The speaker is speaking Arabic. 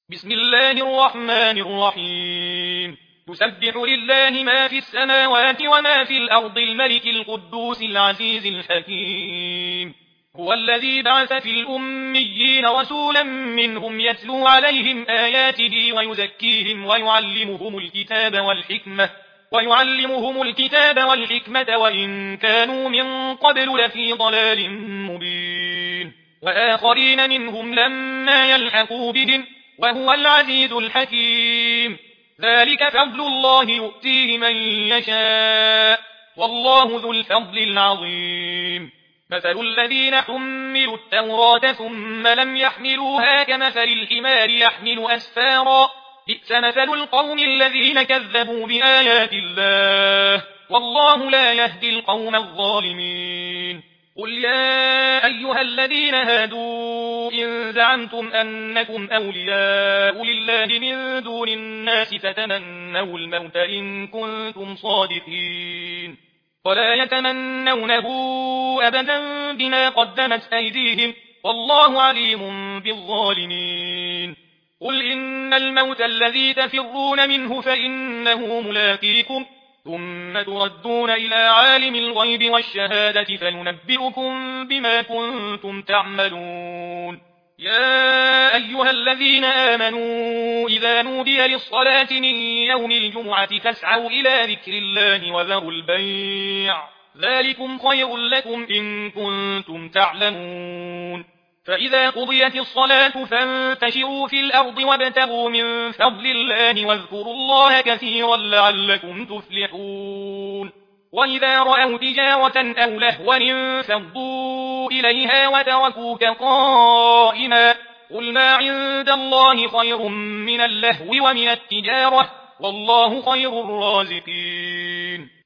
بسم الله الرحمن الرحيم تسبح لله ما في السماوات وما في الأرض الملك القدوس العزيز الحكيم هو الذي بعث في الأميين رسولا منهم يتلو عليهم آياته ويزكيهم ويعلمهم الكتاب والحكمة وإن كانوا من قبل لفي ضلال مبين وآخرين منهم لما يلحقوا بهم وهو العزيز الحكيم ذلك فضل الله يؤتيه من يشاء والله ذو الفضل العظيم مثل الذين حملوا التوراة ثم لم يحملوها كمثل الحمار يحمل أسفارا بئس مثل القوم الذين كذبوا بآيات الله والله لا يهدي القوم الظالمين قل يا أيها الذين هادوا إن زعمتم أنكم أولياء لله من دون الناس فتمنوا الموت إن كنتم صادقين ولا يتمنونه أبدا بما قدمت أيديهم والله عليم بالظالمين قل إن الموت الذي تفرون منه فإنه ملاقيكم ثم تردون إلى عالم الغيب والشهادة فينبئكم بما كنتم تعملون يا أيها الذين آمنوا إذا نودي للصلاة من يوم الجمعة فاسعوا إلى ذكر الله وذروا البيع ذلكم خير لكم إن كنتم تعلمون فإذا قضيت الصلاة فانتشروا في الأرض وابتغوا من فضل الله واذكروا الله كثيرا لعلكم تفلحون وإذا رأوا تجارة أو لهوا انفضوا إليها وتركوك قائما قل ما عند الله خير من اللهو ومن التجارة والله خير الرازقين